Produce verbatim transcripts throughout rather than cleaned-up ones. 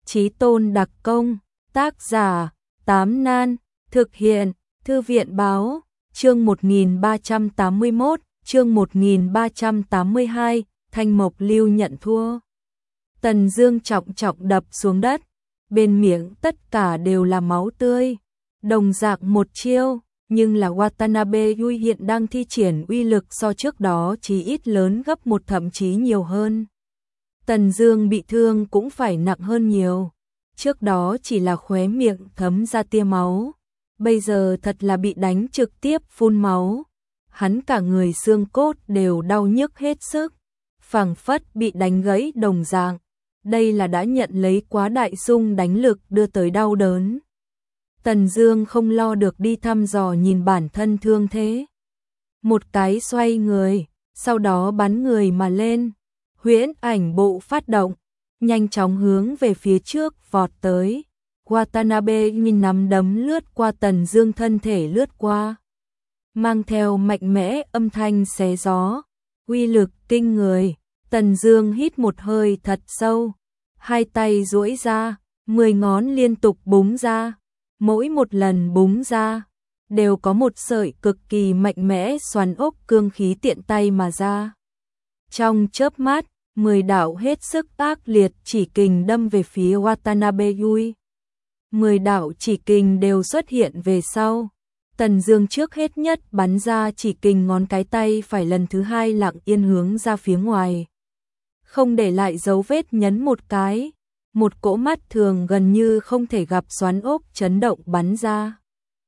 Chí tôn đặc công, tác giả, Tám Nan, thực hiện, Thư viện báo, chương một nghìn ba trăm tám mươi mốt, chương một nghìn ba trăm tám mươi hai, Thanh Mộc Lưu nhận thua. Tần Dương trọng trọng đập xuống đất, bên miệng tất cả đều là máu tươi, đồng dạng một chiêu, nhưng là Watanabe Yui hiện đang thi triển uy lực so trước đó chí ít lớn gấp một thậm chí nhiều hơn. Tần Dương bị thương cũng phải nặng hơn nhiều, trước đó chỉ là khóe miệng thấm ra tia máu, bây giờ thật là bị đánh trực tiếp phun máu. Hắn cả người xương cốt đều đau nhức hết sức, phảng phất bị đánh gãy đồng dạng. Đây là đã nhận lấy quá đại xung đánh lực đưa tới đau đớn. Tần Dương không lo được đi thăm dò nhìn bản thân thương thế. Một cái xoay người, sau đó bắn người mà lên. Huyễn ảnh bộ phát động, nhanh chóng hướng về phía trước vọt tới. Watanabe nhìn nắm đấm lướt qua Tần Dương thân thể lướt qua, mang theo mạnh mẽ âm thanh xé gió, uy lực kinh người. Tần Dương hít một hơi thật sâu, hai tay duỗi ra, mười ngón liên tục búng ra, mỗi một lần búng ra đều có một sợi cực kỳ mạnh mẽ xoắn ốc cương khí tiện tay mà ra. Trong chớp mắt, mười đạo hết sức ác liệt chỉ kình đâm về phía Watanabe Yui. Mười đạo chỉ kình đều xuất hiện về sau. Tần Dương trước hết nhất bắn ra chỉ kình ngón cái tay phải lần thứ hai lặng yên hướng ra phía ngoài, không để lại dấu vết nhấn một cái, một cỗ mắt thường gần như không thể gặp xoắn ốc chấn động bắn ra.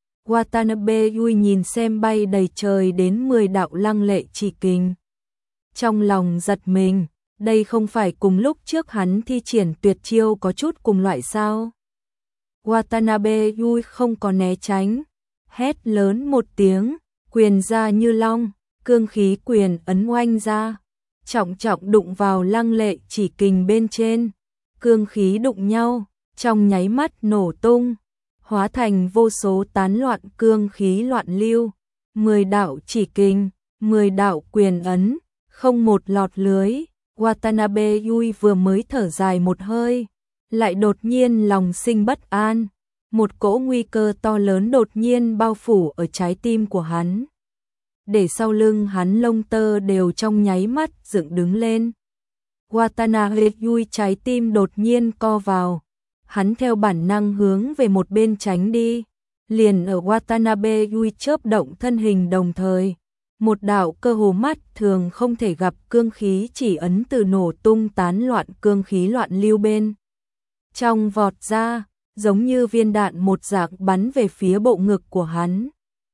Watanabe Yui nhìn xem bay đầy trời đến mười đạo lăng lệ chỉ kình, trong lòng giật mình, đây không phải cùng lúc trước hắn thi triển tuyệt chiêu có chút cùng loại sao? Watanabe Yui không có né tránh, hét lớn một tiếng, quyền ra như long, cương khí quyền ấn oanh ra, trọng trọng đụng vào lăng lệ chỉ kình bên trên, cương khí đụng nhau, trong nháy mắt nổ tung, hóa thành vô số tán loạn cương khí loạn lưu, mười đạo chỉ kình, mười đạo quyền ấn, không một lọt lưới. Watanabe Yui vừa mới thở dài một hơi, lại đột nhiên lòng sinh bất an, một cỗ nguy cơ to lớn đột nhiên bao phủ ở trái tim của hắn, để sau lưng hắn lông tơ đều trong nháy mắt dựng đứng lên. Watanabe Yui trái tim đột nhiên co vào, hắn theo bản năng hướng về một bên tránh đi, liền ở Watanabe Yui chớp động thân hình đồng thời, một đạo cơ hồ mắt thường không thể gặp cương khí chỉ ấn từ nổ tung tán loạn cương khí loạn lưu bên trong vọt ra, giống như viên đạn một dạng bắn về phía bộ ngực của hắn.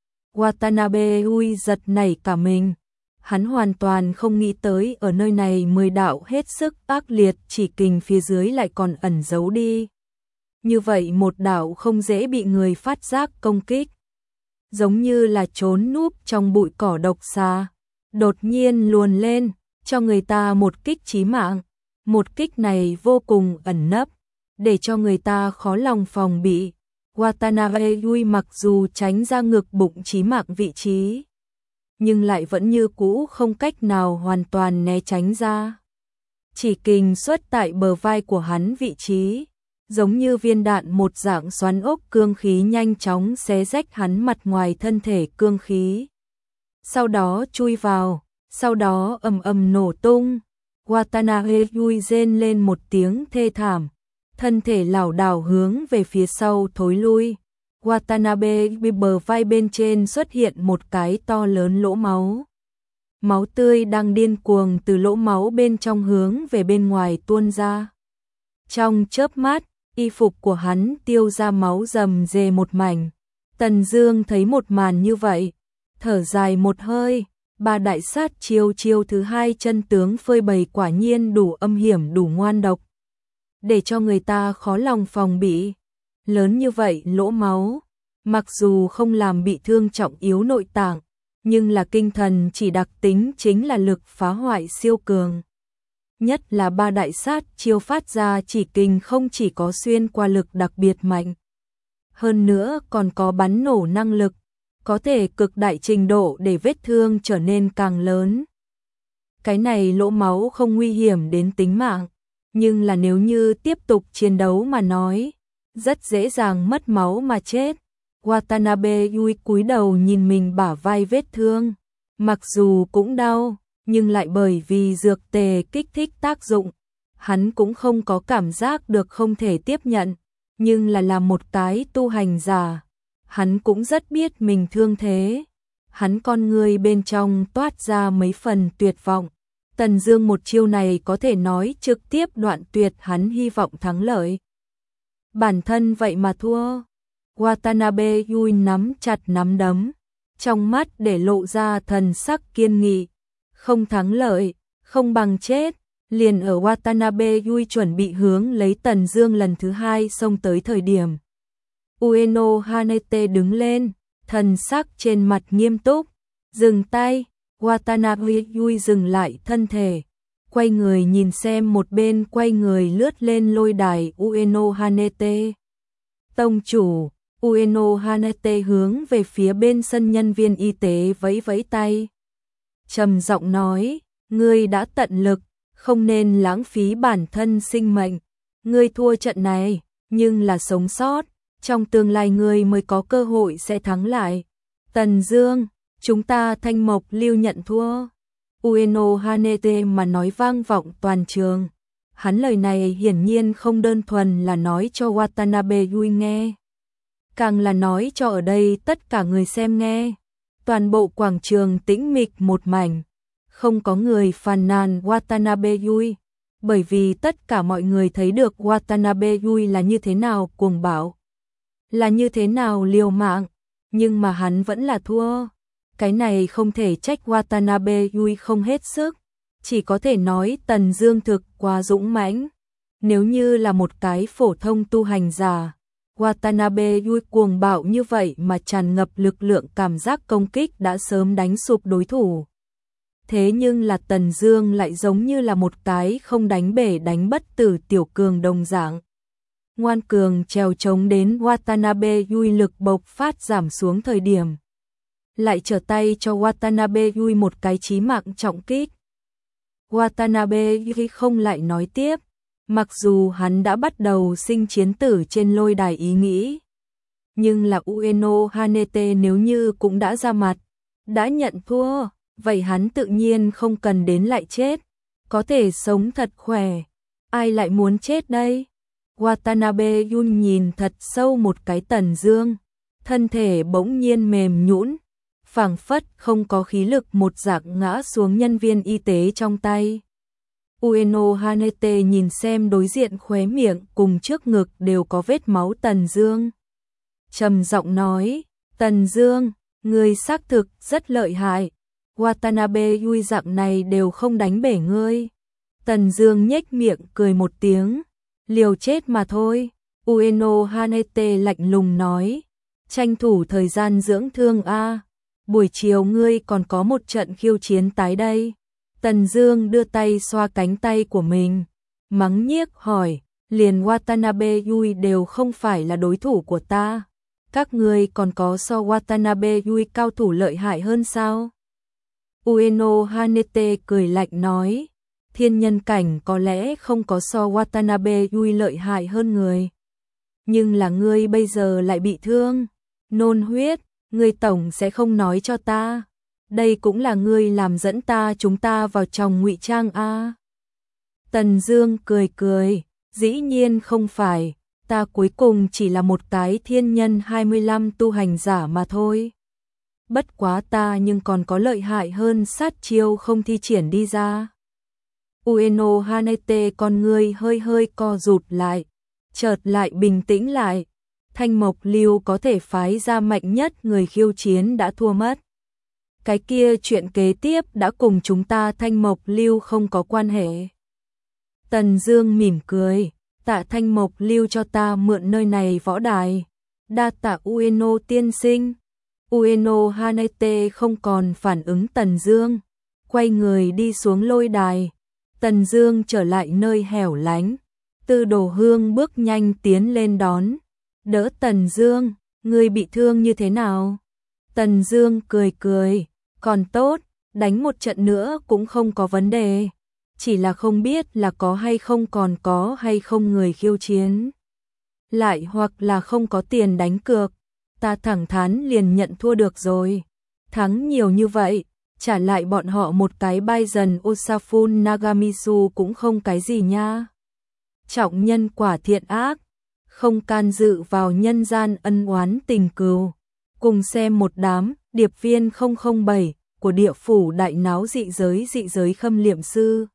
Watanabe Yui giật nảy cả mình, hắn hoàn toàn không nghĩ tới ở nơi này mười đạo hết sức ác liệt chỉ kình phía dưới lại còn ẩn giấu đi. Như vậy một đạo không dễ bị người phát giác công kích, giống như là trốn núp trong bụi cỏ độc xà, đột nhiên luồn lên, cho người ta một kích chí mạng. Một kích này vô cùng ẩn nấp, để cho người ta khó lòng phòng bị. Watanabe Yui mặc dù tránh ra ngực bụng chí mạng vị trí, nhưng lại vẫn như cũ không cách nào hoàn toàn né tránh ra. Chỉ kình xuất tại bờ vai của hắn vị trí, giống như viên đạn một dạng xoắn ốc cương khí nhanh chóng xé rách hắn mặt ngoài thân thể cương khí, sau đó chui vào, sau đó ầm ầm nổ tung. Watanabe Yui rên lên một tiếng thê thảm, thân thể lảo đảo hướng về phía sau thối lui. Watanabe Yui bờ vai bên trên xuất hiện một cái to lớn lỗ máu, máu tươi đang điên cuồng từ lỗ máu bên trong hướng về bên ngoài tuôn ra. Trong chớp mắt, y phục của hắn tiêu ra máu rầm rề một mảnh. Tần Dương thấy một màn như vậy, thở dài một hơi, ba đại sát chiêu chiêu thứ hai chân tướng phơi bày quả nhiên đủ âm hiểm đủ ngoan độc, để cho người ta khó lòng phòng bị. Lớn như vậy lỗ máu, mặc dù không làm bị thương trọng yếu nội tạng, nhưng là kinh thần chỉ đặc tính chính là lực phá hoại siêu cường. Nhất là ba đại sát chiêu phát ra chỉ kình không chỉ có xuyên qua lực đặc biệt mạnh, hơn nữa còn có bắn nổ năng lực, có thể cực đại trình độ để vết thương trở nên càng lớn. Cái này lỗ máu không nguy hiểm đến tính mạng, nhưng là nếu như tiếp tục chiến đấu mà nói, rất dễ dàng mất máu mà chết. Watanabe Yui cúi đầu nhìn mình bả vai vết thương, mặc dù cũng đau, nhưng lại bởi vì dược tề kích thích tác dụng, hắn cũng không có cảm giác được không thể tiếp nhận, nhưng là làm một cái tu hành giả, hắn cũng rất biết mình thương thế. Hắn con người bên trong toát ra mấy phần tuyệt vọng. Tần Dương một chiêu này có thể nói trực tiếp đoạn tuyệt hắn hy vọng thắng lợi. Bản thân vậy mà thua. Watanabe Yui nắm chặt nắm đấm, trong mắt để lộ ra thần sắc kiên nghị. Không thắng lợi, không bằng chết. Liền ở Watanabe Yui chuẩn bị hướng lấy Tần Dương lần thứ hai xông tới thời điểm, Ueno Hanete đứng lên, thần sắc trên mặt nghiêm túc, dừng tay. Watanabe Yui dừng lại thân thể, quay người nhìn xem một bên quay người lướt lên lôi đài Ueno Hanete. Tông chủ, Ueno Hanete hướng về phía bên sân nhân viên y tế vẫy vẫy tay. Trầm giọng nói, ngươi đã tận lực, không nên lãng phí bản thân sinh mệnh. Ngươi thua trận này, nhưng là sống sót, trong tương lai ngươi mới có cơ hội sẽ thắng lại. Tần Dương, chúng ta Thanh Mộc Lưu nhận thua. Ueno Hanete mà nói vang vọng toàn trường. Hắn lời này hiển nhiên không đơn thuần là nói cho Watanabe Yui nghe, càng là nói cho ở đây tất cả người xem nghe. Toàn bộ quảng trường tĩnh mịch một mảnh, không có người phàn nàn Watanabe Yui, bởi vì tất cả mọi người thấy được Watanabe Yui là như thế nào cuồng bạo, là như thế nào liều mạng, nhưng mà hắn vẫn là thua. Cái này không thể trách Watanabe Yui không hết sức, chỉ có thể nói Tần Dương thực quá dũng mãnh. Nếu như là một cái phổ thông tu hành giả, Watanabe Yui cuồng bạo như vậy mà tràn ngập lực lượng cảm giác công kích đã sớm đánh sụp đối thủ. Thế nhưng là Tần Dương lại giống như là một cái không đánh bể đánh bất tử tiểu cường đồng dạng. Ngoan cường trèo chống đến Watanabe Yui lực bộc phát giảm xuống thời điểm, lại trở tay cho Watanabe Yui một cái chí mạng trọng kích. Watanabe Yui không lại nói tiếp, mặc dù hắn đã bắt đầu sinh chiến tử trên lôi đài ý nghĩ, nhưng là Ueno Hanete nếu như cũng đã ra mặt, đã nhận thua, vậy hắn tự nhiên không cần đến lại chết, có thể sống thật khỏe, ai lại muốn chết đây? Watanabe Yui nhìn thật sâu một cái Tần Dương, thân thể bỗng nhiên mềm nhũn, phảng phất không có khí lực một dạng ngã xuống nhân viên y tế trong tay. Ueno Hanete nhìn xem đối diện khóe miệng cùng trước ngực đều có vết máu Tần Dương, trầm giọng nói, Tần Dương, ngươi xác thực rất lợi hại, Watanabe Yui dạng này đều không đánh bể ngươi. Tần Dương nhếch miệng cười một tiếng, liều chết mà thôi. Ueno Hanete lạnh lùng nói, tranh thủ thời gian dưỡng thương a, buổi chiều ngươi còn có một trận khiêu chiến tái đây. Tần Dương đưa tay xoa cánh tay của mình, mắng nhiếc hỏi, liền Watanabe Yui đều không phải là đối thủ của ta, các ngươi còn có so Watanabe Yui cao thủ lợi hại hơn sao? Ueno Hanete cười lạnh nói, thiên nhân cảnh có lẽ không có so Watanabe Yui lợi hại hơn người, nhưng là ngươi bây giờ lại bị thương, nôn huyết, ngươi tổng sẽ không nói cho ta. Đây cũng là ngươi làm dẫn ta chúng ta vào trong ngụy trang a. Tần Dương cười cười, dĩ nhiên không phải, ta cuối cùng chỉ là một cái thiên nhân hai mươi lăm tu hành giả mà thôi. Bất quá ta nhưng còn có lợi hại hơn sát chiêu không thi triển đi ra. Ueno Hanete con ngươi hơi hơi co rụt lại, chợt lại bình tĩnh lại. Thanh Mộc Lưu có thể phái ra mạnh nhất người khiêu chiến đã thua mất. Cái kia chuyện kế tiếp đã cùng chúng ta Thanh Mộc Lưu không có quan hệ. Tần Dương mỉm cười, tạ Thanh Mộc Lưu cho ta mượn nơi này võ đài. Đa tạ Ueno tiên sinh. Ueno Hanete không còn phản ứng Tần Dương, quay người đi xuống lôi đài. Tần Dương trở lại nơi hẻo lánh, Tư Đồ Hương bước nhanh tiến lên đón. Đỡ Tần Dương, ngươi bị thương như thế nào? Tần Dương cười cười, còn tốt, đánh một trận nữa cũng không có vấn đề. chỉ là không biết là có hay không còn có hay không người khiêu chiến. Lại hoặc là không có tiền đánh cược, ta thẳng thắn liền nhận thua được rồi. Thắng nhiều như vậy, trả lại bọn họ một cái Baizen Osafun Nagamitsu cũng không cái gì nha. Trọng nhân quả thiện ác, không can dự vào nhân gian ân oán tình cừu. Cùng xem một đám điệp viên không không bảy của địa phủ đại náo dị giới dị giới khâm liệm sư.